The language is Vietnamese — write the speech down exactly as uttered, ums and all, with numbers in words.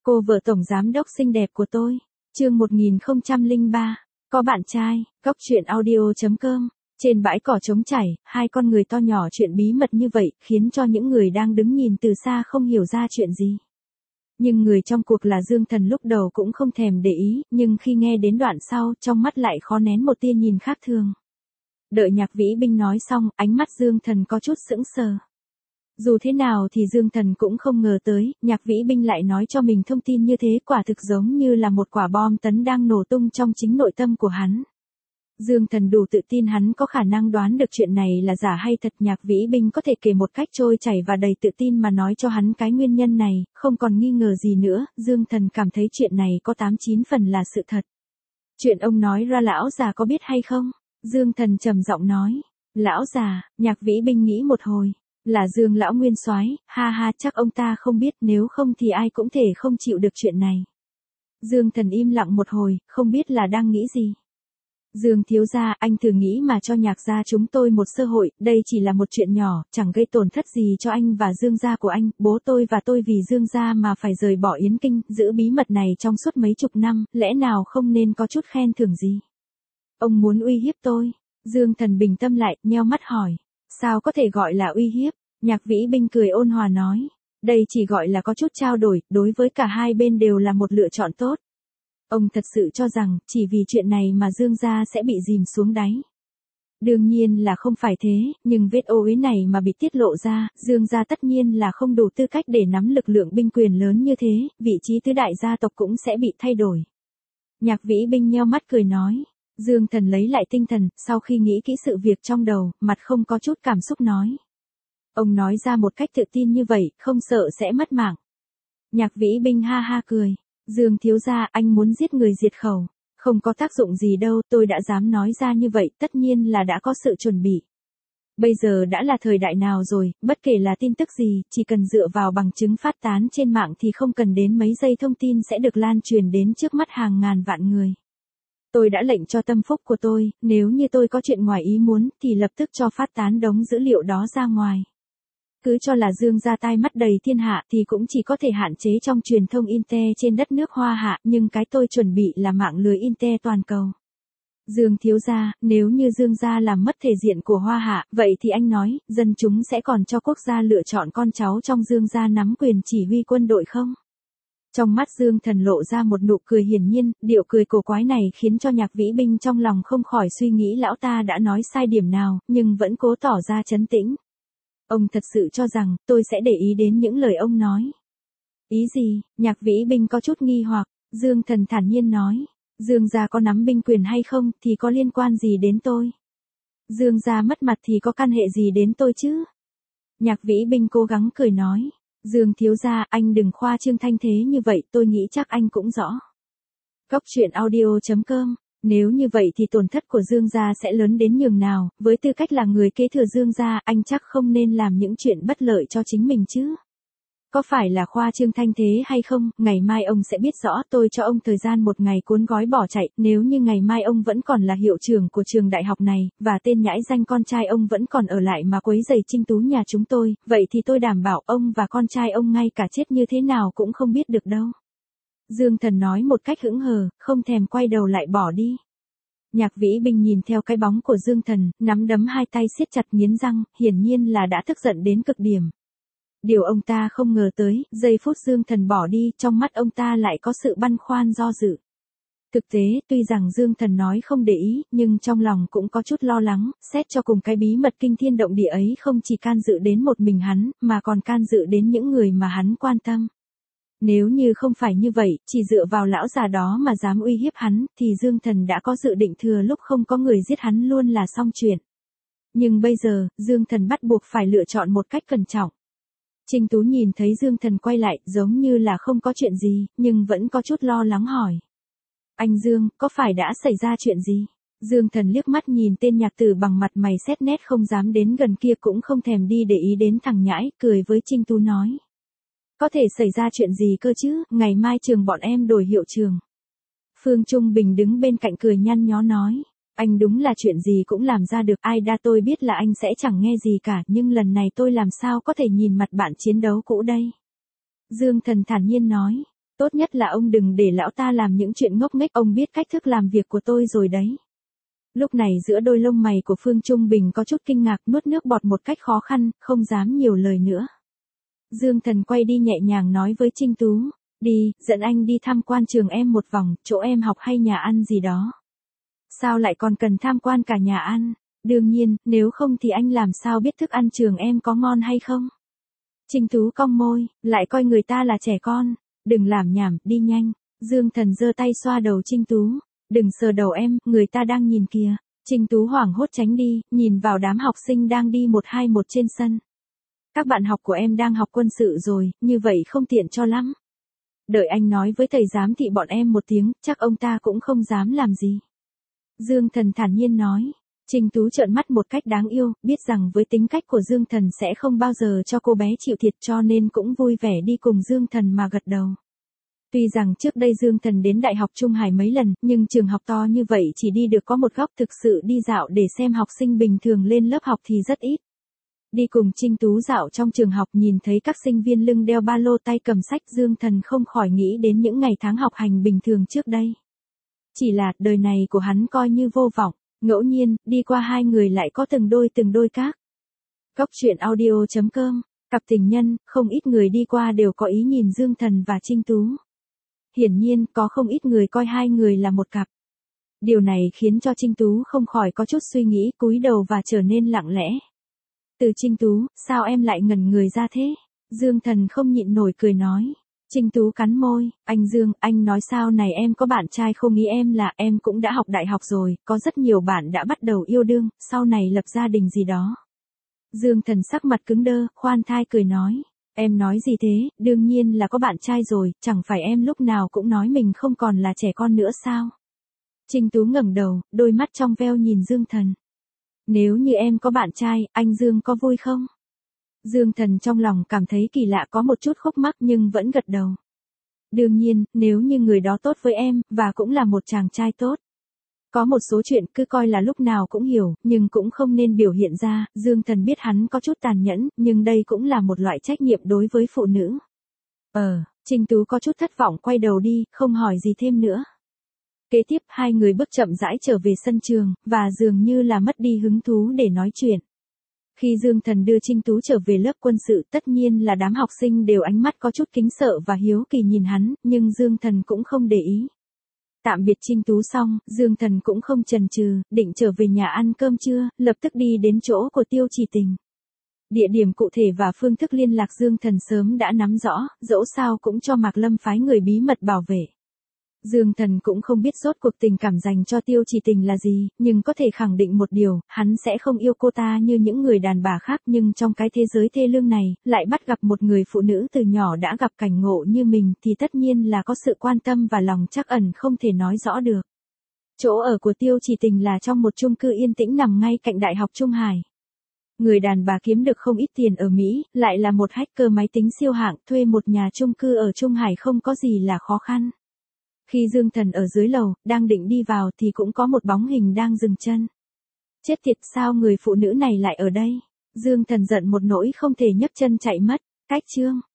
Cô vợ tổng giám đốc xinh đẹp của tôi. Chương một nghìn không trăm lẻ ba. Có bạn trai. Cóc truyện audio chấm com. Trên bãi cỏ trống trải, hai con người to nhỏ chuyện bí mật như vậy, khiến cho những người đang đứng nhìn từ xa không hiểu ra chuyện gì. Nhưng người trong cuộc là Dương Thần lúc đầu cũng không thèm để ý, nhưng khi nghe đến đoạn sau, trong mắt lại khó nén một tia nhìn khác thường. Đợi Nhạc Vĩ Binh nói xong, ánh mắt Dương Thần có chút sững sờ. Dù thế nào thì Dương Thần cũng không ngờ tới, Nhạc Vĩ Binh lại nói cho mình thông tin như thế, quả thực giống như là một quả bom tấn đang nổ tung trong chính nội tâm của hắn. Dương Thần đủ tự tin hắn có khả năng đoán được chuyện này là giả hay thật. Nhạc Vĩ Binh có thể kể một cách trôi chảy và đầy tự tin mà nói cho hắn cái nguyên nhân này, không còn nghi ngờ gì nữa. Dương Thần cảm thấy chuyện này có tám chín phần là sự thật. Chuyện ông nói ra lão già có biết hay không? Dương Thần trầm giọng nói. Lão già? Nhạc Vĩ Binh nghĩ một hồi. Là Dương lão nguyên soái, ha ha, chắc ông ta không biết, nếu không thì ai cũng thể không chịu được chuyện này. Dương Thần im lặng một hồi, không biết là đang nghĩ gì. Dương thiếu gia, anh thử nghĩ mà cho Nhạc gia chúng tôi một cơ hội, đây chỉ là một chuyện nhỏ, chẳng gây tổn thất gì cho anh và Dương gia của anh, bố tôi và tôi vì Dương gia mà phải rời bỏ Yến Kinh, giữ bí mật này trong suốt mấy chục năm, lẽ nào không nên có chút khen thưởng gì? Ông muốn uy hiếp tôi? Dương Thần bình tâm lại, nheo mắt hỏi. Sao có thể gọi là uy hiếp? Nhạc Vĩ Binh cười ôn hòa nói. Đây chỉ gọi là có chút trao đổi, đối với cả hai bên đều là một lựa chọn tốt. Ông thật sự cho rằng, chỉ vì chuyện này mà Dương gia sẽ bị dìm xuống đáy. Đương nhiên là không phải thế, nhưng vết ô uế này mà bị tiết lộ ra, Dương gia tất nhiên là không đủ tư cách để nắm lực lượng binh quyền lớn như thế, vị trí tứ đại gia tộc cũng sẽ bị thay đổi. Nhạc Vĩ Binh nheo mắt cười nói. Dương Thần lấy lại tinh thần, sau khi nghĩ kỹ sự việc trong đầu, mặt không có chút cảm xúc nói. Ông nói ra một cách tự tin như vậy, không sợ sẽ mất mạng. Nhạc Vĩ Binh ha ha cười. Dương thiếu gia, anh muốn giết người diệt khẩu. Không có tác dụng gì đâu, tôi đã dám nói ra như vậy, tất nhiên là đã có sự chuẩn bị. Bây giờ đã là thời đại nào rồi, bất kể là tin tức gì, chỉ cần dựa vào bằng chứng phát tán trên mạng thì không cần đến mấy giây thông tin sẽ được lan truyền đến trước mắt hàng ngàn vạn người. Tôi đã lệnh cho tâm phúc của tôi, nếu như tôi có chuyện ngoài ý muốn, thì lập tức cho phát tán đống dữ liệu đó ra ngoài. Cứ cho là Dương gia tai mắt đầy thiên hạ thì cũng chỉ có thể hạn chế trong truyền thông Inter trên đất nước Hoa Hạ, nhưng cái tôi chuẩn bị là mạng lưới Inter toàn cầu. Dương thiếu gia, nếu như Dương gia làm mất thể diện của Hoa Hạ, vậy thì anh nói, dân chúng sẽ còn cho quốc gia lựa chọn con cháu trong Dương gia nắm quyền chỉ huy quân đội không? Trong mắt Dương Thần lộ ra một nụ cười hiển nhiên, điệu cười cổ quái này khiến cho Nhạc Vĩ Binh trong lòng không khỏi suy nghĩ lão ta đã nói sai điểm nào, nhưng vẫn cố tỏ ra trấn tĩnh. Ông thật sự cho rằng, tôi sẽ để ý đến những lời ông nói. Ý gì? Nhạc Vĩ Binh có chút nghi hoặc, Dương Thần thản nhiên nói. Dương gia có nắm binh quyền hay không, thì có liên quan gì đến tôi? Dương gia mất mặt thì có căn hệ gì đến tôi chứ? Nhạc Vĩ Binh cố gắng cười nói. Dương thiếu gia, anh đừng khoa trương thanh thế như vậy, tôi nghĩ chắc anh cũng rõ. Cóc truyện audio chấm com. Nếu như vậy thì tổn thất của Dương gia sẽ lớn đến nhường nào, với tư cách là người kế thừa Dương gia, anh chắc không nên làm những chuyện bất lợi cho chính mình chứ. Có phải là khoa trương thanh thế hay không, ngày mai ông sẽ biết rõ, tôi cho ông thời gian một ngày cuốn gói bỏ chạy, nếu như ngày mai ông vẫn còn là hiệu trưởng của trường đại học này, và tên nhãi danh con trai ông vẫn còn ở lại mà quấy rầy Trinh Tú nhà chúng tôi, vậy thì tôi đảm bảo ông và con trai ông ngay cả chết như thế nào cũng không biết được đâu. Dương Thần nói một cách hững hờ, không thèm quay đầu lại bỏ đi. Nhạc Vĩ Binh nhìn theo cái bóng của Dương Thần, nắm đấm hai tay siết chặt nghiến răng, hiển nhiên là đã tức giận đến cực điểm. Điều ông ta không ngờ tới, giây phút Dương Thần bỏ đi, trong mắt ông ta lại có sự băn khoăn do dự. Thực tế, tuy rằng Dương Thần nói không để ý, nhưng trong lòng cũng có chút lo lắng, xét cho cùng cái bí mật kinh thiên động địa ấy không chỉ can dự đến một mình hắn, mà còn can dự đến những người mà hắn quan tâm. Nếu như không phải như vậy, chỉ dựa vào lão già đó mà dám uy hiếp hắn, thì Dương Thần đã có dự định thừa lúc không có người giết hắn luôn là xong chuyện. Nhưng bây giờ, Dương Thần bắt buộc phải lựa chọn một cách cẩn trọng. Trinh Tú nhìn thấy Dương Thần quay lại, giống như là không có chuyện gì, nhưng vẫn có chút lo lắng hỏi. Anh Dương, có phải đã xảy ra chuyện gì? Dương Thần liếc mắt nhìn tên nhạc tử bằng mặt mày xét nét không dám đến gần kia cũng không thèm đi để ý đến thằng nhãi, cười với Trinh Tú nói. Có thể xảy ra chuyện gì cơ chứ, ngày mai trường bọn em đổi hiệu trường. Phương Trung Bình đứng bên cạnh cười nhăn nhó nói. Anh đúng là chuyện gì cũng làm ra được, ai đa tôi biết là anh sẽ chẳng nghe gì cả, nhưng lần này tôi làm sao có thể nhìn mặt bạn chiến đấu cũ đây. Dương Thần thản nhiên nói. Tốt nhất là ông đừng để lão ta làm những chuyện ngốc nghếch, ông biết cách thức làm việc của tôi rồi đấy. Lúc này giữa đôi lông mày của Phương Trung Bình có chút kinh ngạc, nuốt nước bọt một cách khó khăn, không dám nhiều lời nữa. Dương Thần quay đi nhẹ nhàng nói với Trinh Tú, đi, dẫn anh đi tham quan trường em một vòng, chỗ em học hay nhà ăn gì đó. Sao lại còn cần tham quan cả nhà ăn? Đương nhiên, nếu không thì anh làm sao biết thức ăn trường em có ngon hay không? Trinh Tú cong môi, lại coi người ta là trẻ con. Đừng làm nhảm, đi nhanh. Dương Thần giơ tay xoa đầu Trinh Tú. Đừng sờ đầu em, người ta đang nhìn kìa. Trinh Tú hoảng hốt tránh đi, nhìn vào đám học sinh đang đi một hai một trên sân. Các bạn học của em đang học quân sự rồi, như vậy không tiện cho lắm. Đợi anh nói với thầy giám thị bọn em một tiếng, chắc ông ta cũng không dám làm gì. Dương Thần thản nhiên nói. Trinh Tú trợn mắt một cách đáng yêu, biết rằng với tính cách của Dương Thần sẽ không bao giờ cho cô bé chịu thiệt, cho nên cũng vui vẻ đi cùng Dương Thần mà gật đầu. Tuy rằng trước đây Dương Thần đến Đại học Trung Hải mấy lần, nhưng trường học to như vậy chỉ đi được có một góc, thực sự đi dạo để xem học sinh bình thường lên lớp học thì rất ít. Đi cùng Trinh Tú dạo trong trường học, nhìn thấy các sinh viên lưng đeo ba lô tay cầm sách, Dương Thần không khỏi nghĩ đến những ngày tháng học hành bình thường trước đây. Chỉ là đời này của hắn coi như vô vọng, ngẫu nhiên, đi qua hai người lại có từng đôi từng đôi các. Góc truyện audio chấm com, cặp tình nhân, không ít người đi qua đều có ý nhìn Dương Thần và Trinh Tú. Hiển nhiên, có không ít người coi hai người là một cặp. Điều này khiến cho Trinh Tú không khỏi có chút suy nghĩ, cúi đầu và trở nên lặng lẽ. Từ Trinh Tú, sao em lại ngẩn người ra thế? Dương Thần không nhịn nổi cười nói. Trinh Tú cắn môi, anh Dương, anh nói sao này, em có bạn trai không? Ý em là em cũng đã học đại học rồi, có rất nhiều bạn đã bắt đầu yêu đương, sau này lập gia đình gì đó. Dương Thần sắc mặt cứng đơ, khoan thai cười nói. Em nói gì thế, đương nhiên là có bạn trai rồi, chẳng phải em lúc nào cũng nói mình không còn là trẻ con nữa sao? Trinh Tú ngẩng đầu, đôi mắt trong veo nhìn Dương Thần. Nếu như em có bạn trai, anh Dương có vui không? Dương Thần trong lòng cảm thấy kỳ lạ, có một chút khúc mắc nhưng vẫn gật đầu. Đương nhiên, nếu như người đó tốt với em, và cũng là một chàng trai tốt. Có một số chuyện cứ coi là lúc nào cũng hiểu, nhưng cũng không nên biểu hiện ra. Dương Thần biết hắn có chút tàn nhẫn, nhưng đây cũng là một loại trách nhiệm đối với phụ nữ. Ờ, Trinh Tú có chút thất vọng quay đầu đi, không hỏi gì thêm nữa. Kế tiếp hai người bước chậm rãi trở về sân trường, và dường như là mất đi hứng thú để nói chuyện. Khi Dương Thần đưa Trinh Tú trở về lớp quân sự, tất nhiên là đám học sinh đều ánh mắt có chút kính sợ và hiếu kỳ nhìn hắn, nhưng Dương Thần cũng không để ý. Tạm biệt Trinh Tú xong, Dương Thần cũng không chần chừ, định trở về nhà ăn cơm trưa, lập tức đi đến chỗ của Tiêu Chỉ Tình. Địa điểm cụ thể và phương thức liên lạc Dương Thần sớm đã nắm rõ, dẫu sao cũng cho Mạc Lâm phái người bí mật bảo vệ. Dương Thần cũng không biết rốt cuộc tình cảm dành cho Tiêu Chỉ Tình là gì, nhưng có thể khẳng định một điều, hắn sẽ không yêu cô ta như những người đàn bà khác, nhưng trong cái thế giới thê lương này, lại bắt gặp một người phụ nữ từ nhỏ đã gặp cảnh ngộ như mình, thì tất nhiên là có sự quan tâm và lòng trắc ẩn không thể nói rõ được. Chỗ ở của Tiêu Chỉ Tình là trong một chung cư yên tĩnh nằm ngay cạnh Đại học Trung Hải. Người đàn bà kiếm được không ít tiền ở Mỹ, lại là một hacker máy tính siêu hạng, thuê một nhà chung cư ở Trung Hải không có gì là khó khăn. Khi Dương Thần ở dưới lầu, đang định đi vào thì cũng có một bóng hình đang dừng chân. Chết tiệt, sao người phụ nữ này lại ở đây? Dương Thần giận một nỗi không thể nhấc chân chạy mất. Cách chương